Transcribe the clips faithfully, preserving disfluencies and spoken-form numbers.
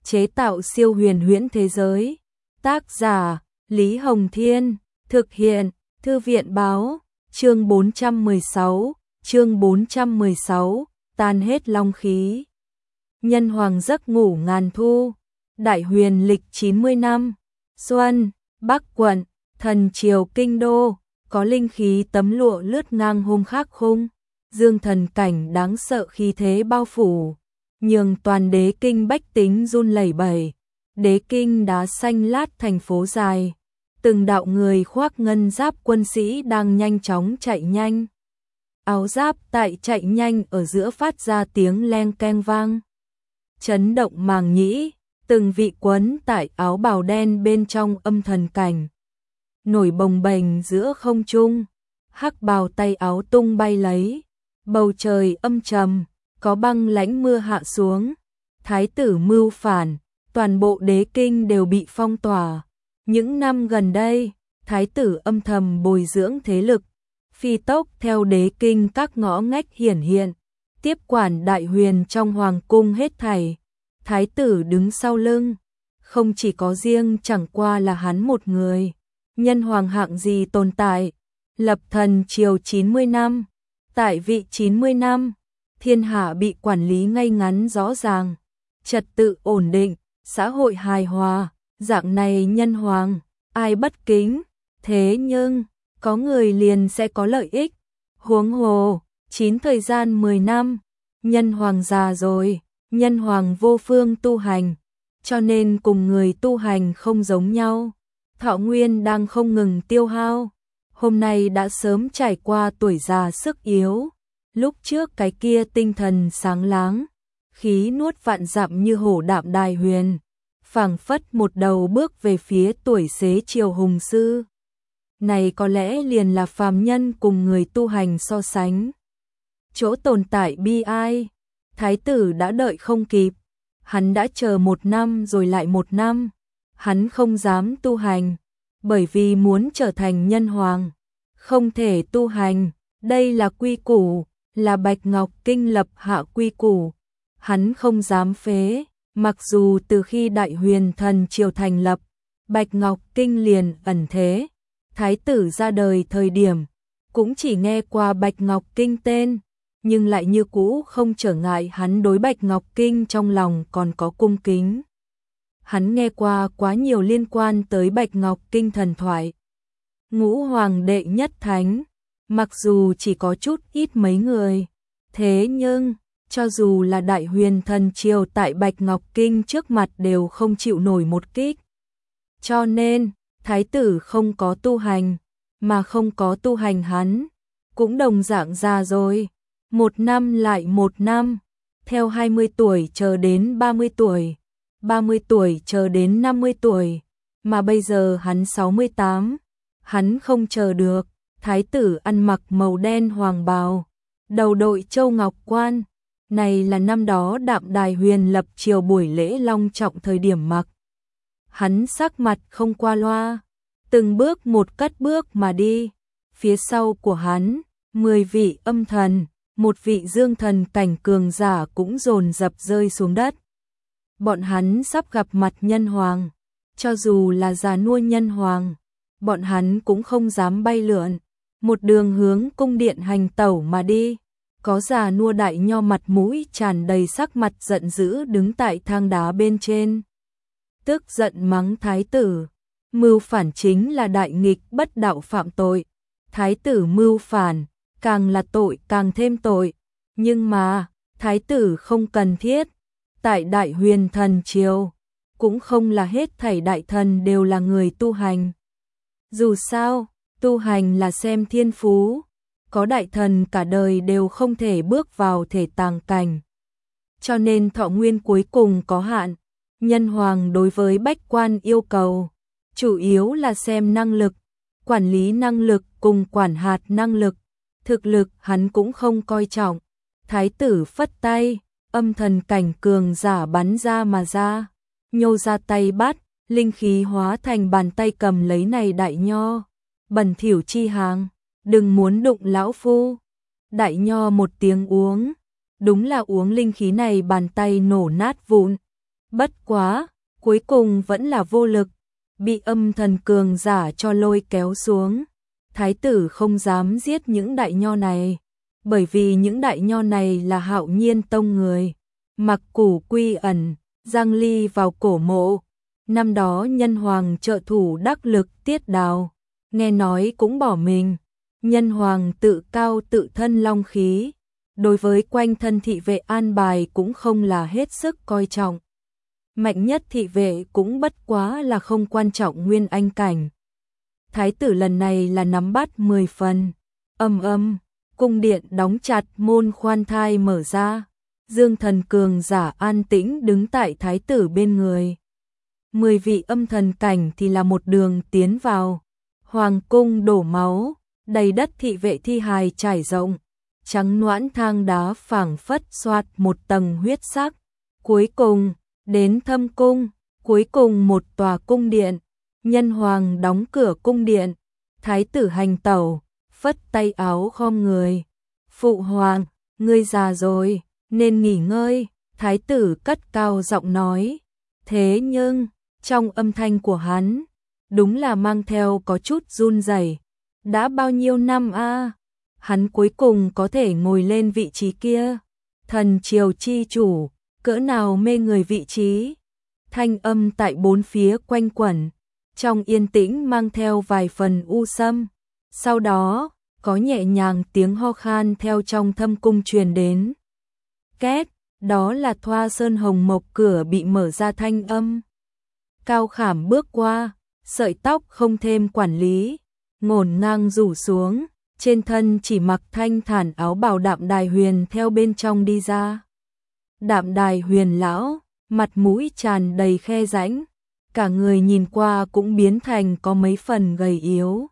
chế tạo siêu huyền huyễn thế giới. Tác giả Lý Hồng Thiên, thực hiện Thư viện Báo. Chương bốn trăm mười sáu, chương bốn trăm mười sáu, tan hết long khí. Nhân hoàng giấc ngủ ngàn thu. Đại huyền lịch chín mươi năm. Xuân, Bắc quận, thần triều kinh đô, có linh khí tấm lụa lướt ngang hôm khắc khung. Dương thần cảnh đáng sợ khí thế bao phủ, nhường toàn đế kinh bách tính run lẩy bẩy. Đế kinh đá xanh lát thành phố dài, từng đạo người khoác ngân giáp quân sĩ đang nhanh chóng chạy nhanh. Áo giáp tại chạy nhanh ở giữa phát ra tiếng leng keng vang, chấn động màng nhĩ. Từng vị quấn tại áo bào đen bên trong âm thần cảnh, nổi bồng bềnh giữa không trung, hắc bào tay áo tung bay lấy. Bầu trời âm trầm, có băng lãnh mưa hạ xuống. Thái tử mưu phản, toàn bộ đế kinh đều bị phong tỏa. Những năm gần đây, thái tử âm thầm bồi dưỡng thế lực, phi tốc theo đế kinh các ngõ ngách hiển hiện, tiếp quản đại huyền trong hoàng cung hết thảy. Thái tử đứng sau lưng, không chỉ có riêng chẳng qua là hắn một người. Nhân hoàng hạng gì tồn tại, lập thần triều chín mươi năm, tại vị chín mươi năm, thiên hạ bị quản lý ngay ngắn rõ ràng, trật tự ổn định, xã hội hài hòa, dạng này nhân hoàng, ai bất kính. Thế nhưng, có người liền sẽ có lợi ích. Huống hồ, chín thời gian mười năm, nhân hoàng già rồi. Nhân hoàng vô phương tu hành, cho nên cùng người tu hành không giống nhau. Thọ nguyên đang không ngừng tiêu hao, hôm nay đã sớm trải qua tuổi già sức yếu. Lúc trước cái kia tinh thần sáng láng, khí nuốt vạn dặm như hổ đạm đài huyền, phảng phất một đầu bước về phía tuổi xế chiều hùng sư. Này có lẽ liền là phàm nhân cùng người tu hành so sánh. Chỗ tồn tại bi ai. Thái tử đã đợi không kịp, hắn đã chờ một năm rồi lại một năm, hắn không dám tu hành, bởi vì muốn trở thành nhân hoàng, không thể tu hành, đây là quy củ, là Bạch Ngọc Kinh lập hạ quy củ, hắn không dám phế, mặc dù từ khi Đại Huyền Thần Triều thành lập, Bạch Ngọc Kinh liền ẩn thế, thái tử ra đời thời điểm, cũng chỉ nghe qua Bạch Ngọc Kinh tên. Nhưng lại như cũ không trở ngại hắn đối Bạch Ngọc Kinh trong lòng còn có cung kính. Hắn nghe qua quá nhiều liên quan tới Bạch Ngọc Kinh thần thoại. Ngũ hoàng đệ nhất thánh, mặc dù chỉ có chút ít mấy người, thế nhưng, cho dù là Đại Huyền Thần Triều tại Bạch Ngọc Kinh trước mặt đều không chịu nổi một kích. Cho nên, thái tử không có tu hành, mà không có tu hành hắn, cũng đồng dạng già rồi. Một năm lại một năm, theo hai mươi tuổi chờ đến ba mươi tuổi, ba mươi tuổi chờ đến năm mươi tuổi, mà bây giờ hắn sáu mươi tám, hắn không chờ được. Thái tử ăn mặc màu đen hoàng bào, đầu đội châu ngọc quan, này là năm đó Đạm Đài Huyền lập triều buổi lễ long trọng thời điểm mặc. Hắn sắc mặt không qua loa, từng bước một cất bước mà đi, phía sau của hắn, mười vị âm thần, một vị dương thần cảnh cường giả cũng dồn dập rơi xuống đất. Bọn hắn sắp gặp mặt nhân hoàng, cho dù là già nua nhân hoàng, bọn hắn cũng không dám bay lượn, một đường hướng cung điện hành tẩu mà đi. Có già nua đại nho mặt mũi tràn đầy sắc mặt giận dữ đứng tại thang đá bên trên, tức giận mắng thái tử, mưu phản chính là đại nghịch bất đạo phạm tội, thái tử mưu phản càng là tội càng thêm tội, nhưng mà, thái tử không cần thiết, tại Đại Huyền Thần Triều, cũng không là hết thảy đại thần đều là người tu hành. Dù sao, tu hành là xem thiên phú, có đại thần cả đời đều không thể bước vào thể tàng cảnh. Cho nên thọ nguyên cuối cùng có hạn, nhân hoàng đối với bách quan yêu cầu, chủ yếu là xem năng lực, quản lý năng lực cùng quản hạt năng lực. Thực lực hắn cũng không coi trọng. Thái tử phất tay, âm thần cảnh cường giả bắn ra mà ra, nhô ra tay bắt, linh khí hóa thành bàn tay cầm lấy này đại nho. Bẩn thỉu chi hàng, đừng muốn đụng lão phu. Đại nho một tiếng uống, đúng là uống linh khí này bàn tay nổ nát vụn. Bất quá, cuối cùng vẫn là vô lực, bị âm thần cường giả cho lôi kéo xuống. Thái tử không dám giết những đại nho này, bởi vì những đại nho này là Hạo Nhiên tông người. Mặc Củ quy ẩn, Giang Ly vào cổ mộ. Năm đó nhân hoàng trợ thủ đắc lực Tiết Đào, nghe nói cũng bỏ mình. Nhân hoàng tự cao tự thân long khí, đối với quanh thân thị vệ an bài cũng không là hết sức coi trọng. Mạnh nhất thị vệ cũng bất quá là không quan trọng nguyên anh cảnh. Thái tử lần này là nắm bắt mười phần. Âm âm, cung điện đóng chặt, môn khoan thai mở ra. Dương thần cường giả an tĩnh đứng tại thái tử bên người. Mười vị âm thần cảnh thì là một đường tiến vào. Hoàng cung đổ máu, đầy đất thị vệ thi hài trải rộng. Trắng noãn thang đá phảng phất xoạt một tầng huyết sắc. Cuối cùng, đến thâm cung, cuối cùng một tòa cung điện. Nhân hoàng đóng cửa cung điện, thái tử hành tẩu, phất tay áo khom người. Phụ hoàng, ngươi già rồi, nên nghỉ ngơi, thái tử cất cao giọng nói. Thế nhưng, trong âm thanh của hắn, đúng là mang theo có chút run rẩy. Đã bao nhiêu năm a, à? Hắn cuối cùng có thể ngồi lên vị trí kia. Thần triều chi chủ, cỡ nào mê người vị trí. Thanh âm tại bốn phía quanh quẩn, trong yên tĩnh mang theo vài phần u sâm. Sau đó, có nhẹ nhàng tiếng ho khan theo trong thâm cung truyền đến. Két, đó là Thoa Sơn Hồng Mộc cửa bị mở ra thanh âm. Cao Khảm bước qua, sợi tóc không thêm quản lý, ngổn ngang rủ xuống, trên thân chỉ mặc thanh thản áo bào Đạm Đài Huyền theo bên trong đi ra. Đạm Đài Huyền lão, mặt mũi tràn đầy khe rãnh, cả người nhìn qua cũng biến thành có mấy phần gầy yếu.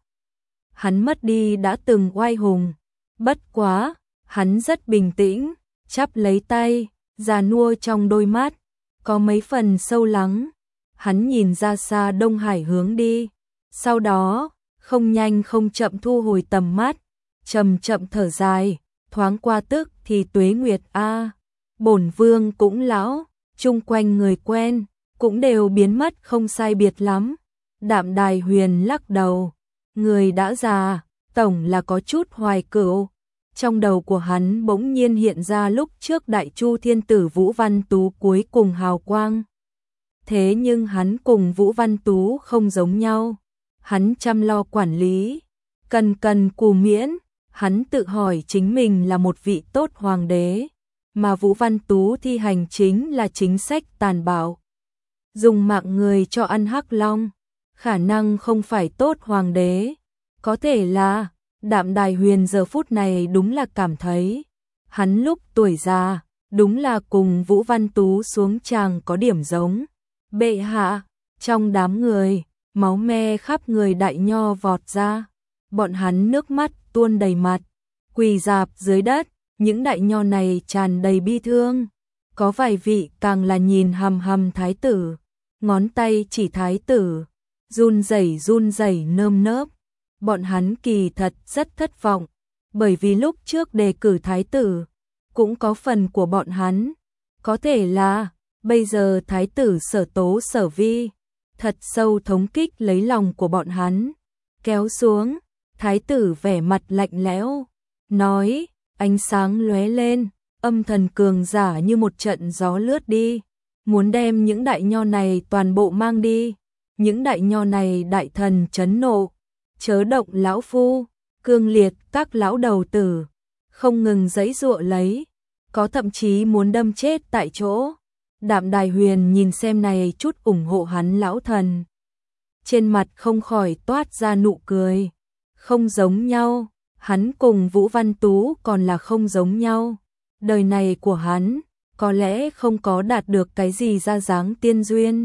Hắn mất đi đã từng oai hùng, bất quá, hắn rất bình tĩnh, chắp lấy tay, già nua trong đôi mắt, có mấy phần sâu lắng. Hắn nhìn ra xa Đông Hải hướng đi, sau đó, không nhanh không chậm thu hồi tầm mắt, chậm chậm thở dài, thoáng qua tức thì tuế nguyệt a, bổn vương cũng lão, chung quanh người quen, cũng đều biến mất không sai biệt lắm. Đạm Đài Huyền lắc đầu, người đã già, tổng là có chút hoài cựu. Trong đầu của hắn bỗng nhiên hiện ra lúc trước Đại Chu Thiên Tử Vũ Văn Tú cuối cùng hào quang. Thế nhưng hắn cùng Vũ Văn Tú không giống nhau. Hắn chăm lo quản lý, cần cần cù miễn, hắn tự hỏi chính mình là một vị tốt hoàng đế, mà Vũ Văn Tú thi hành chính là chính sách tàn bạo. Dùng mạng người cho ăn hắc long, khả năng không phải tốt hoàng đế. Có thể là, Đạm Đài Huyền giờ phút này đúng là cảm thấy, hắn lúc tuổi già, đúng là cùng Vũ Văn Tú xuống tràng có điểm giống. Bệ hạ, trong đám người, máu me khắp người đại nho vọt ra, bọn hắn nước mắt tuôn đầy mặt, quỳ rạp dưới đất, những đại nho này tràn đầy bi thương. Có vài vị càng là nhìn hằm hằm thái tử, ngón tay chỉ thái tử, run rẩy run rẩy nơm nớp. Bọn hắn kỳ thật rất thất vọng, bởi vì lúc trước đề cử thái tử, cũng có phần của bọn hắn. Có thể là, bây giờ thái tử Sở Tố Sở Vi, thật sâu thống kích lấy lòng của bọn hắn. Kéo xuống, thái tử vẻ mặt lạnh lẽo, nói, ánh sáng lóe lên, âm thần cường giả như một trận gió lướt đi, muốn đem những đại nho này toàn bộ mang đi. Những đại nho này đại thần chấn nộ, chớ động lão phu, cương liệt các lão đầu tử, không ngừng giãy giụa lấy, có thậm chí muốn đâm chết tại chỗ. Đạm Đài Huyền nhìn xem này chút ủng hộ hắn lão thần, trên mặt không khỏi toát ra nụ cười. Không giống nhau, hắn cùng Vũ Văn Tú còn là không giống nhau. Đời này của hắn, có lẽ không có đạt được cái gì ra dáng tiên duyên.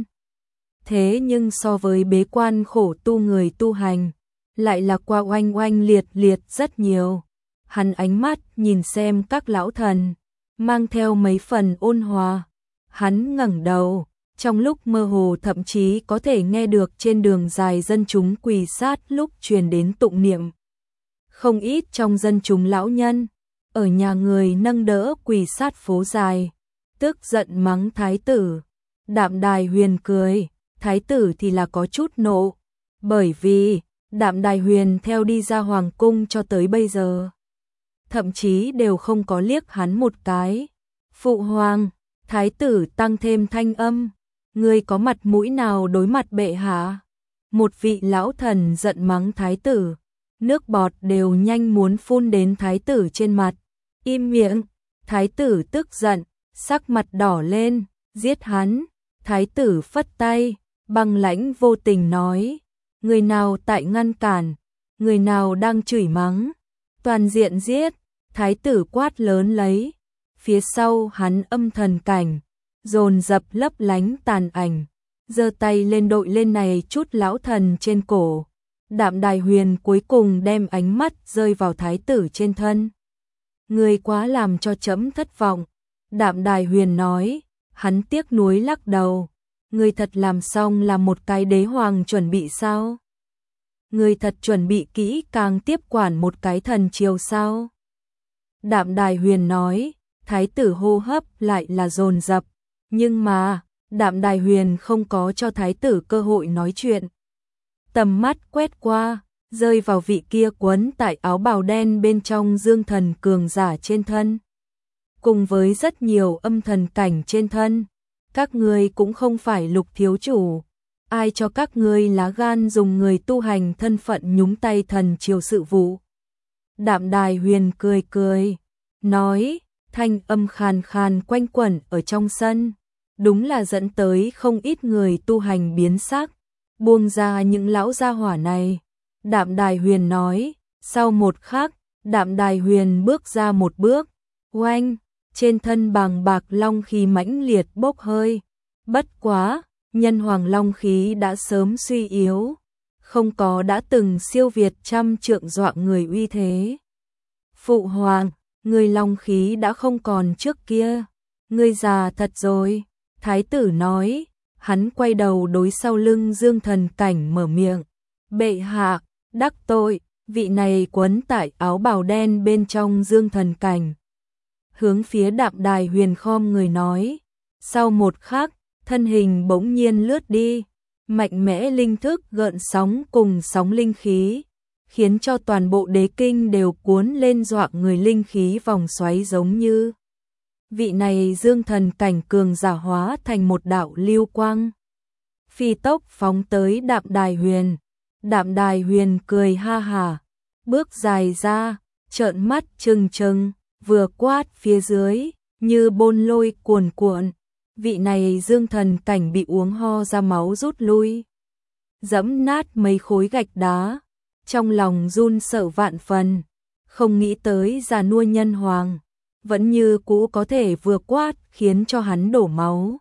Thế nhưng so với bế quan khổ tu người tu hành, lại là qua oanh oanh liệt liệt rất nhiều. Hắn ánh mắt nhìn xem các lão thần, mang theo mấy phần ôn hòa. Hắn ngẩng đầu, trong lúc mơ hồ thậm chí có thể nghe được trên đường dài dân chúng quỳ sát lúc truyền đến tụng niệm. Không ít trong dân chúng lão nhân, ở nhà người nâng đỡ quỳ sát phố dài, tức giận mắng thái tử. Đạm Đài Huyền cười, thái tử thì là có chút nộ, bởi vì Đạm Đài Huyền theo đi ra hoàng cung cho tới bây giờ, thậm chí đều không có liếc hắn một cái. Phụ hoàng, thái tử tăng thêm thanh âm, ngươi có mặt mũi nào đối mặt bệ hạ? Một vị lão thần giận mắng thái tử, nước bọt đều nhanh muốn phun đến thái tử trên mặt. Im miệng, thái tử tức giận, sắc mặt đỏ lên, giết hắn. Thái tử phất tay, băng lãnh vô tình nói, người nào tại ngăn cản, người nào đang chửi mắng, toàn diện giết. Thái tử quát lớn lấy, phía sau hắn âm thần cảnh, dồn dập lấp lánh tàn ảnh, giơ tay lên đội lên này chút lão thần trên cổ. Đạm Đài Huyền cuối cùng đem ánh mắt rơi vào thái tử trên thân. Người quá làm cho trẫm thất vọng. Đạm Đài Huyền nói, hắn tiếc nuối lắc đầu. Người thật làm xong là một cái đế hoàng chuẩn bị sao? Người thật chuẩn bị kỹ càng tiếp quản một cái thần triều sao? Đạm Đài Huyền nói, thái tử hô hấp lại là dồn dập, nhưng mà Đạm Đài Huyền không có cho thái tử cơ hội nói chuyện. Tầm mắt quét qua, rơi vào vị kia quấn tại áo bào đen bên trong dương thần cường giả trên thân, cùng với rất nhiều âm thần cảnh trên thân. Các ngươi cũng không phải Lục thiếu chủ, ai cho các ngươi lá gan dùng người tu hành thân phận nhúng tay thần triều sự vụ? Đạm Đài Huyền cười cười, nói, thanh âm khàn khàn quanh quẩn ở trong sân, đúng là dẫn tới không ít người tu hành biến sắc. Buông ra những lão gia hỏa này. Đạm Đài Huyền nói, sau một khắc, Đạm Đài Huyền bước ra một bước, oanh, trên thân bàng bạc long khí mãnh liệt bốc hơi. Bất quá, nhân hoàng long khí đã sớm suy yếu, không có đã từng siêu việt trăm trượng dọa người uy thế. Phụ hoàng, người long khí đã không còn trước kia, ngươi già thật rồi. Thái tử nói, hắn quay đầu đối sau lưng dương thần cảnh mở miệng, bệ hạ, đắc tội. Vị này quấn tại áo bào đen bên trong dương thần cảnh, hướng phía Đạm Đài Huyền khom người nói. Sau một khắc, thân hình bỗng nhiên lướt đi, mạnh mẽ linh thức gợn sóng cùng sóng linh khí, khiến cho toàn bộ đế kinh đều cuốn lên dọa người linh khí vòng xoáy giống như. Vị này dương thần cảnh cường giả hóa thành một đạo lưu quang, phi tốc phóng tới Đạm Đài Huyền. Đạm Đài Huyền cười ha hả, bước dài ra, trợn mắt trừng trừng, vừa quát phía dưới, như bôn lôi cuồn cuộn. Vị này dương thần cảnh bị uống ho ra máu rút lui, dẫm nát mấy khối gạch đá, trong lòng run sợ vạn phần, không nghĩ tới già nua nhân hoàng vẫn như cũ có thể vừa quát khiến cho hắn đổ máu.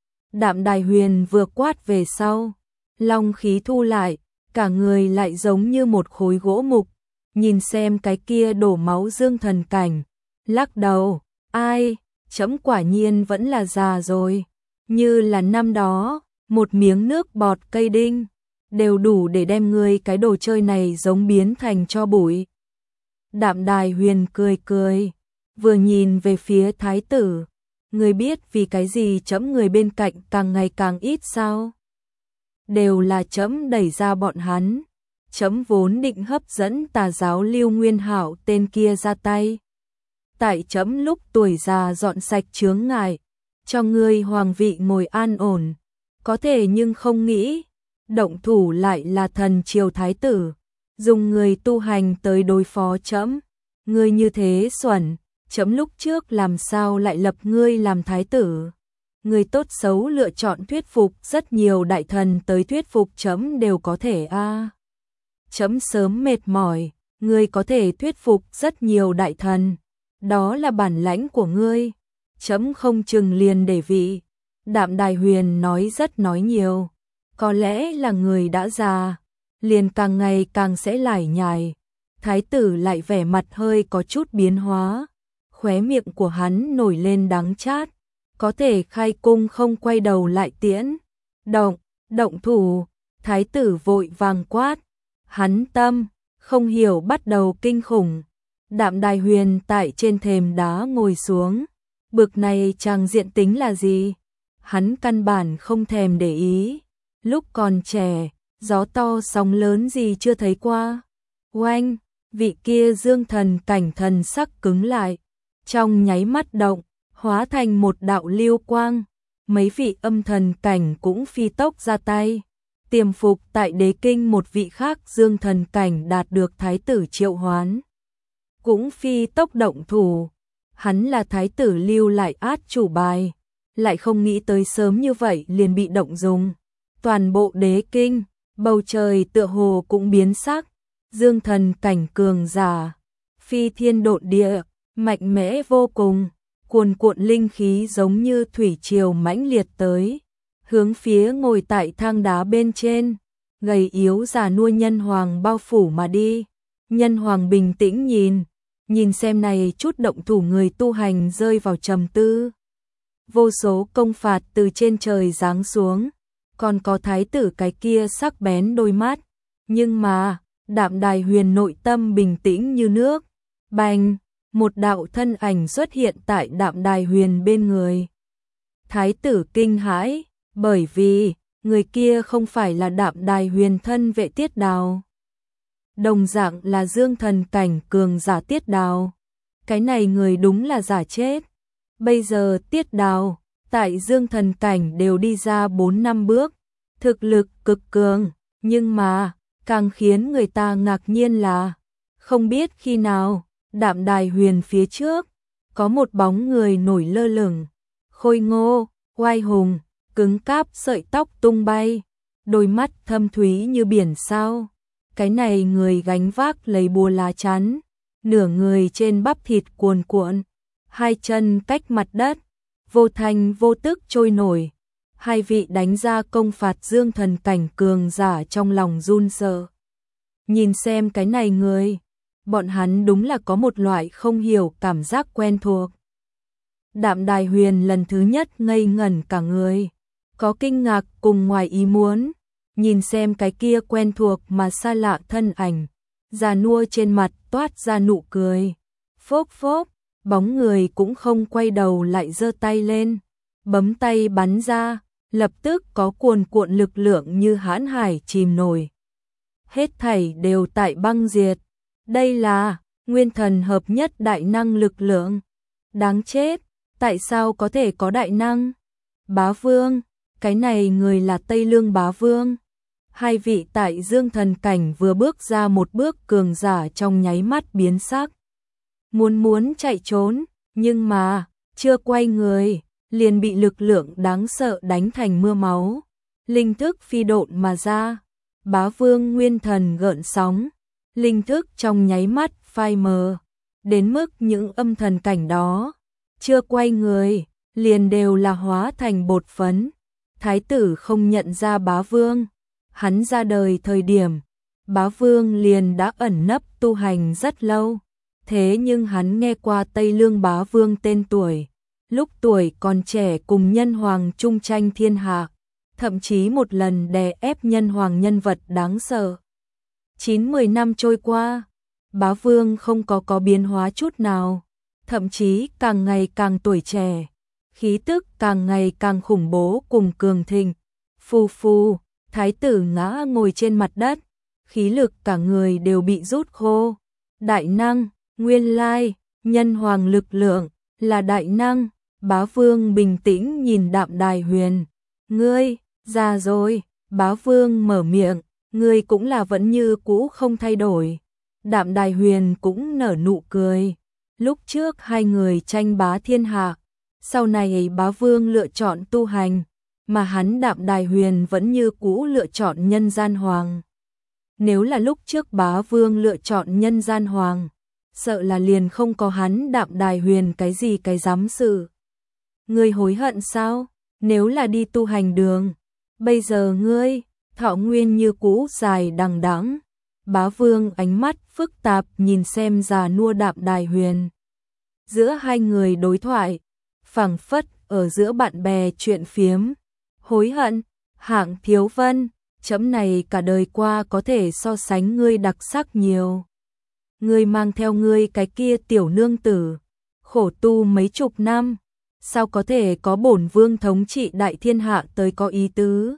Đạm Đài Huyền vừa quát về sau, long khí thu lại, cả người lại giống như một khối gỗ mục, nhìn xem cái kia đổ máu dương thần cảnh, lắc đầu, ai, trẫm quả nhiên vẫn là già rồi, như là năm đó, một miếng nước bọt cây đinh, đều đủ để đem ngươi cái đồ chơi này giống biến thành tro bụi. Đạm Đài Huyền cười cười, vừa nhìn về phía thái tử, ngươi biết vì cái gì trẫm người bên cạnh càng ngày càng ít sao? Đều là trẫm đẩy ra bọn hắn, trẫm vốn định hấp dẫn tà giáo Lưu Nguyên Hạo tên kia ra tay. Tại trẫm lúc tuổi già dọn sạch chướng ngại, cho ngươi hoàng vị ngồi an ổn, có thể nhưng không nghĩ, động thủ lại là thần triều thái tử, dùng người tu hành tới đối phó trẫm. Ngươi như thế xuẩn, trẫm lúc trước làm sao lại lập ngươi làm thái tử? Ngươi tốt xấu lựa chọn thuyết phục rất nhiều đại thần tới thuyết phục trẫm đều có thể a. À. Trẫm sớm mệt mỏi, ngươi có thể thuyết phục rất nhiều đại thần, đó là bản lãnh của ngươi, trẫm không chừng liền để vị. Đạm Đài Huyền nói rất nói nhiều, có lẽ là người đã già, liền càng ngày càng sẽ lải nhải. Thái tử lại vẻ mặt hơi có chút biến hóa, khóe miệng của hắn nổi lên đắng chát, có thể khai cung không quay đầu lại tiễn. Động, động thủ, thái tử vội vàng quát, hắn tâm, không hiểu bắt đầu kinh khủng. Đạm Đài Huyền tại trên thềm đá ngồi xuống, bực này chàng diện tính là gì? hắn căn bản không thèm để ý. Lúc còn trẻ, gió to sóng lớn gì chưa thấy qua. Oanh, vị kia dương thần cảnh thần sắc cứng lại, trong nháy mắt động, hóa thành một đạo lưu quang. Mấy vị âm thần cảnh cũng phi tốc ra tay. Tiềm phục tại đế kinh một vị khác dương thần cảnh đạt được thái tử triệu hoán, cũng phi tốc động thủ. Hắn là thái tử lưu lại át chủ bài, lại không nghĩ tới sớm như vậy liền bị động dùng. Toàn bộ đế kinh, bầu trời tựa hồ cũng biến sắc. Dương thần cảnh cường giả, phi thiên độn địa, mạnh mẽ vô cùng, cuồn cuộn linh khí giống như thủy triều mãnh liệt tới, hướng phía ngồi tại thang đá bên trên, gầy yếu già nua nhân hoàng bao phủ mà đi. Nhân hoàng bình tĩnh nhìn, nhìn xem này chút động thủ người tu hành rơi vào trầm tư. Vô số công phạt từ trên trời giáng xuống, còn có thái tử cái kia sắc bén đôi mắt, nhưng mà Đạm Đài Huyền nội tâm bình tĩnh như nước. Bành, một đạo thân ảnh xuất hiện tại Đạm Đài Huyền bên người. Thái tử kinh hãi, bởi vì người kia không phải là Đạm Đài Huyền thân vệ Tiết Đào, đồng dạng là dương thần cảnh cường giả Tiết Đào. Cái này người đúng là giả chết. Bây giờ Tiết Đào tại dương thần cảnh đều đi ra bốn năm bước, thực lực cực cường, nhưng mà càng khiến người ta ngạc nhiên là không biết khi nào Đạm Đài Huyền phía trước có một bóng người nổi lơ lửng, khôi ngô, oai hùng, cứng cáp, sợi tóc tung bay, đôi mắt thâm thúy như biển sao. Cái này người gánh vác lấy búa lá chắn, nửa người trên bắp thịt cuồn cuộn, hai chân cách mặt đất, vô thanh vô tức trôi nổi. Hai vị đánh ra công phạt dương thần cảnh cường giả trong lòng run sợ. Nhìn xem cái này người, bọn hắn đúng là có một loại không hiểu cảm giác quen thuộc. Đạm Đài Huyền lần thứ nhất ngây ngẩn cả người, có kinh ngạc cùng ngoài ý muốn, nhìn xem cái kia quen thuộc mà xa lạ thân ảnh, già nua trên mặt toát ra nụ cười. Phốc phốc, bóng người cũng không quay đầu lại giơ tay lên, bấm tay bắn ra, lập tức có cuồn cuộn lực lượng như hãn hải chìm nổi. Hết thảy đều tại băng diệt. Đây là nguyên thần hợp nhất đại năng lực lượng. Đáng chết, tại sao có thể có đại năng? Bá Vương, cái này người là Tây Lương Bá Vương. Hai vị tại dương thần cảnh vừa bước ra một bước cường giả trong nháy mắt biến sắc. Muốn muốn chạy trốn, nhưng mà chưa quay người, liền bị lực lượng đáng sợ đánh thành mưa máu. Linh thức phi độn mà ra, Bá Vương nguyên thần gợn sóng, linh thức trong nháy mắt phai mờ, đến mức những âm thần cảnh đó chưa quay người, liền đều là hóa thành bột phấn. Thái tử không nhận ra Bá Vương, hắn ra đời thời điểm Bá Vương liền đã ẩn nấp tu hành rất lâu, thế nhưng hắn nghe qua Tây Lương Bá Vương tên tuổi, lúc tuổi còn trẻ cùng nhân hoàng chung tranh thiên hạ, thậm chí một lần đè ép nhân hoàng nhân vật đáng sợ. Chín mười năm trôi qua, Bá Vương không có có biến hóa chút nào, thậm chí càng ngày càng tuổi trẻ, khí tức càng ngày càng khủng bố cùng cường thịnh. Phù phù, thái tử ngã ngồi trên mặt đất, khí lực cả người đều bị rút khô. Đại năng, nguyên lai, nhân hoàng lực lượng, là đại năng. Bá Vương bình tĩnh nhìn Đạm Đài Huyền. Ngươi, già rồi. Bá Vương mở miệng, ngươi cũng là vẫn như cũ không thay đổi. Đạm Đài Huyền cũng nở nụ cười. Lúc trước hai người tranh bá thiên hạ, sau này Bá Vương lựa chọn tu hành, mà hắn Đạm Đài Huyền vẫn như cũ lựa chọn nhân gian hoàng. Nếu là lúc trước Bá Vương lựa chọn nhân gian hoàng, sợ là liền không có hắn Đạm Đài Huyền cái gì cái dám sự. Ngươi hối hận sao? Nếu là đi tu hành đường, bây giờ ngươi, thọ nguyên như cũ dài đằng đẵng. Bá Vương ánh mắt phức tạp nhìn xem già nua Đạm Đài Huyền. Giữa hai người đối thoại, phảng phất ở giữa bạn bè chuyện phiếm. Hối hận, Hạng Thiếu Vân, chấm này cả đời qua có thể so sánh ngươi đặc sắc nhiều. Ngươi mang theo ngươi cái kia tiểu nương tử, khổ tu mấy chục năm, sao có thể có bổn vương thống trị đại thiên hạ tới có ý tứ.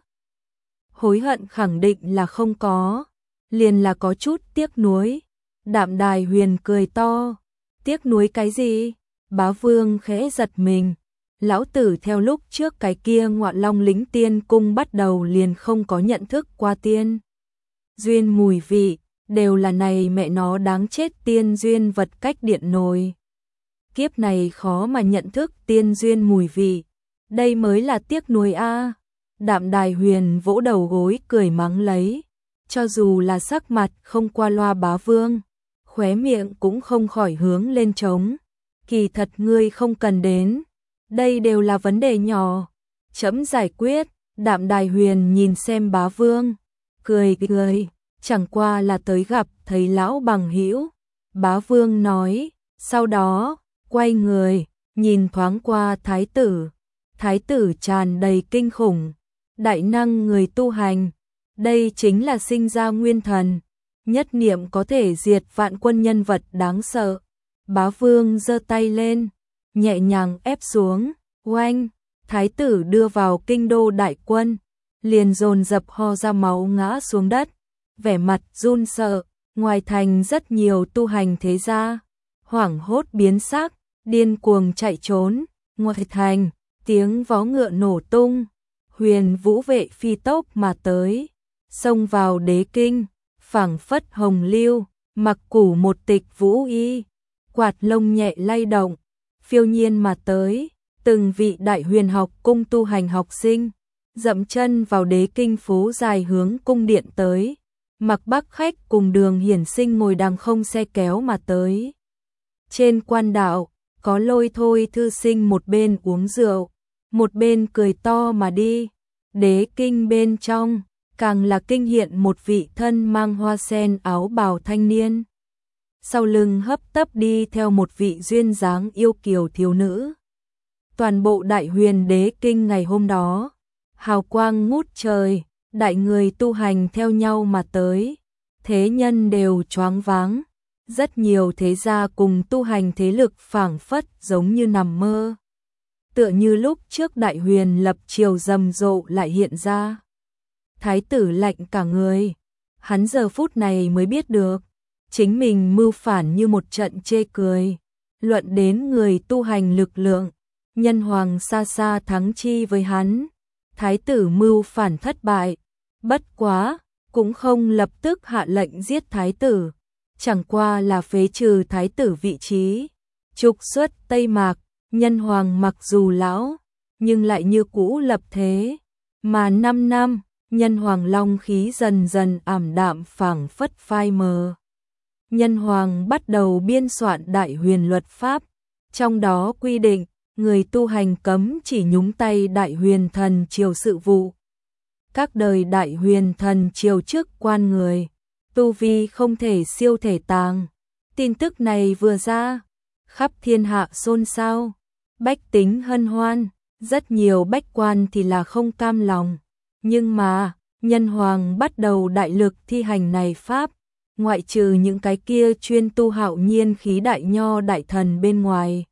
Hối hận khẳng định là không có, liền là có chút tiếc nuối. Đạm Đài Huyền cười to, tiếc nuối cái gì? Bá vương khẽ giật mình, lão tử theo lúc trước cái kia Ngọa Long Lĩnh Tiên Cung bắt đầu liền không có nhận thức qua tiên duyên mùi vị, đều là này mẹ nó đáng chết tiên duyên vật cách điện nồi. Kiếp này khó mà nhận thức tiên duyên mùi vị, đây mới là tiếc nuối a. Đạm Đài Huyền vỗ đầu gối cười mắng lấy, cho dù là sắc mặt không qua loa bá vương, khóe miệng cũng không khỏi hướng lên trống. Kỳ thật ngươi không cần đến, đây đều là vấn đề nhỏ, chấm giải quyết. Đạm Đài Huyền nhìn xem bá vương, cười cười, chẳng qua là tới gặp thấy lão bằng hữu. Bá vương nói, sau đó, quay người, nhìn thoáng qua thái tử. Thái tử tràn đầy kinh khủng, đại năng người tu hành, đây chính là sinh ra nguyên thần, nhất niệm có thể diệt vạn quân nhân vật đáng sợ. Bá vương giơ tay lên, nhẹ nhàng ép xuống, oanh, thái tử đưa vào kinh đô đại quân, liền dồn dập ho ra máu ngã xuống đất, vẻ mặt run sợ. Ngoài thành rất nhiều tu hành thế gia, hoảng hốt biến sắc, điên cuồng chạy trốn. Ngoài thành, tiếng vó ngựa nổ tung, Huyền Vũ vệ phi tốc mà tới, xông vào đế kinh, phảng phất hồng lưu, mặc củ một tịch vũ y, quạt lông nhẹ lay động, phiêu nhiên mà tới. Từng vị đại huyền học cung tu hành học sinh, dậm chân vào đế kinh phố dài hướng cung điện tới. Mặc Bắc khách cùng Đường Hiển Sinh ngồi đằng không xe kéo mà tới. Trên quan đạo, có Lôi Thôi thư sinh một bên uống rượu, một bên cười to mà đi. Đế kinh bên trong, càng là kinh hiện một vị thân mang hoa sen áo bào thanh niên. Sau lưng hấp tấp đi theo một vị duyên dáng yêu kiều thiếu nữ. Toàn bộ đại huyền đế kinh ngày hôm đó, hào quang ngút trời, đại người tu hành theo nhau mà tới, thế nhân đều choáng váng, rất nhiều thế gia cùng tu hành thế lực phảng phất giống như nằm mơ. Tựa như lúc trước đại huyền lập triều rầm rộ lại hiện ra. Thái tử lạnh cả người, hắn giờ phút này mới biết được, chính mình mưu phản như một trận chê cười. Luận đến người tu hành lực lượng, nhân hoàng xa xa thắng chi với hắn. Thái tử mưu phản thất bại, bất quá, cũng không lập tức hạ lệnh giết thái tử, chẳng qua là phế trừ thái tử vị trí, trục xuất Tây Mạc. Nhân hoàng mặc dù lão, nhưng lại như cũ lập thế, mà năm năm, nhân hoàng long khí dần dần ảm đạm phảng phất phai mờ. Nhân hoàng bắt đầu biên soạn đại huyền luật pháp, trong đó quy định, người tu hành cấm chỉ nhúng tay đại huyền thần triều sự vụ. Các đời đại huyền thần triều chức quan người, tu vi không thể siêu thể tàng. Tin tức này vừa ra, khắp thiên hạ xôn xao, bách tính hân hoan, rất nhiều bách quan thì là không cam lòng. Nhưng mà, nhân hoàng bắt đầu đại lực thi hành này pháp, ngoại trừ những cái kia chuyên tu hạo nhiên khí đại nho đại thần bên ngoài.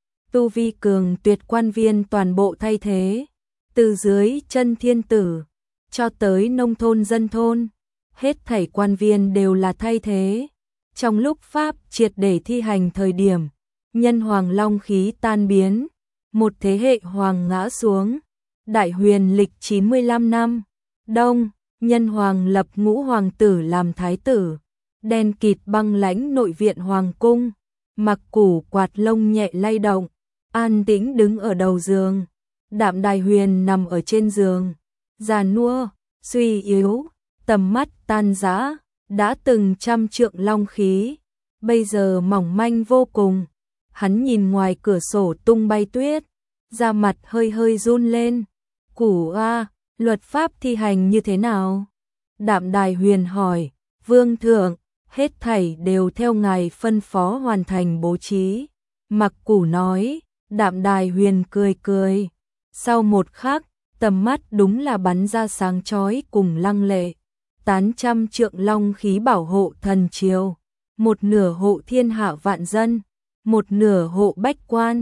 Tu vi cường tuyệt quan viên toàn bộ thay thế, từ dưới chân thiên tử, cho tới nông thôn dân thôn, hết thảy quan viên đều là thay thế. Trong lúc pháp triệt để thi hành thời điểm, nhân hoàng long khí tan biến, một thế hệ hoàng ngã xuống. Đại huyền lịch chín mươi lăm năm, đông, nhân hoàng lập ngũ hoàng tử làm thái tử, đen kịt băng lãnh nội viện hoàng cung, mặc củ quạt lông nhẹ lay động, an tĩnh đứng ở đầu giường. Đạm Đài Huyền nằm ở trên giường, già nua, suy yếu, tầm mắt tan rã, đã từng trăm trượng long khí, bây giờ mỏng manh vô cùng. Hắn nhìn ngoài cửa sổ tung bay tuyết, da mặt hơi hơi run lên. Củ a, luật pháp thi hành như thế nào? Đạm Đài Huyền hỏi. Vương thượng, hết thảy đều theo ngài phân phó hoàn thành bố trí. Mặc Củ nói. Đạm Đài Huyền cười cười. Sau một khắc, tầm mắt đúng là bắn ra sáng chói cùng lăng lệ. Tán trăm trượng long khí bảo hộ thần triều, một nửa hộ thiên hạ vạn dân, một nửa hộ bách quan.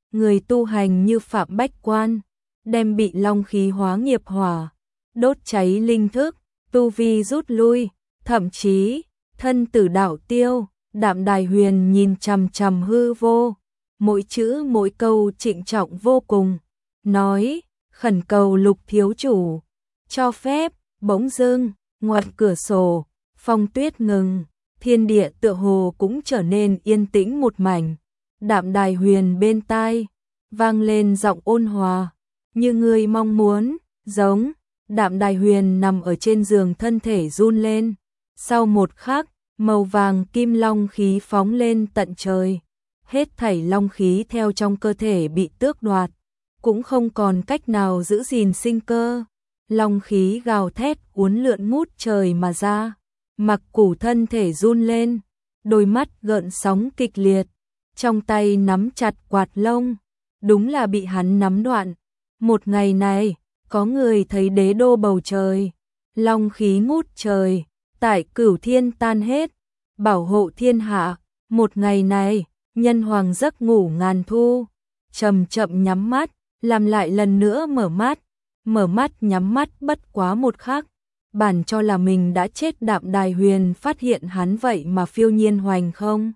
người tu hành như Phạm Bách Quan, đem bị long khí hóa nghiệp hỏa, đốt cháy linh thức, tu vi rút lui, thậm chí thân tử đạo tiêu. Đạm Đài Huyền nhìn chằm chằm hư vô, mỗi chữ mỗi câu trịnh trọng vô cùng, nói, khẩn cầu Lục thiếu chủ cho phép. Bỗng dưng, ngoặt cửa sổ, phong tuyết ngừng, thiên địa tựa hồ cũng trở nên yên tĩnh một mảnh. Đạm Đài Huyền bên tai vang lên giọng ôn hòa, như ngươi mong muốn, giống. Đạm Đài Huyền nằm ở trên giường, thân thể run lên. Sau một khắc, màu vàng kim long khí phóng lên tận trời. Hết thảy long khí theo trong cơ thể bị tước đoạt, cũng không còn cách nào giữ gìn sinh cơ. Long khí gào thét uốn lượn ngút trời mà ra. Mặc Củ thân thể run lên, đôi mắt gợn sóng kịch liệt, trong tay nắm chặt quạt lông, đúng là bị hắn nắm đoạn. Một ngày này, có người thấy đế đô bầu trời, long khí ngút trời, tại Cửu Thiên tan hết, bảo hộ thiên hạ. Một ngày này, nhân hoàng giấc ngủ ngàn thu, chậm chậm nhắm mắt, làm lại lần nữa mở mắt. Mở mắt nhắm mắt bất quá một khắc, bản cho là mình đã chết. Đạm Đài Huyền phát hiện hắn vậy mà phiêu nhiên hoành không.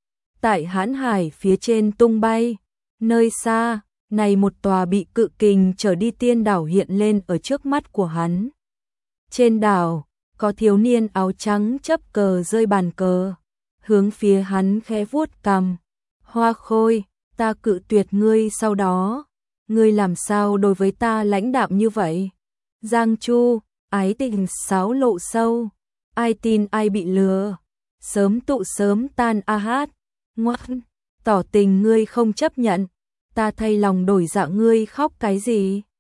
Tại hãn hải phía trên tung bay, nơi xa, này một tòa bị cự kình trở đi tiên đảo hiện lên ở trước mắt của hắn. Trên đảo, có thiếu niên áo trắng chấp cờ rơi bàn cờ, hướng phía hắn khẽ vuốt cằm. Hoa Khôi, ta cự tuyệt ngươi sau đó. Ngươi làm sao đối với ta lãnh đạm như vậy? Giang Chu, ái tình sáo lộ sâu, ai tin ai bị lừa, sớm tụ sớm tan a hát. Ngoan, tỏ tình ngươi không chấp nhận, ta thay lòng đổi dạ, ngươi khóc cái gì?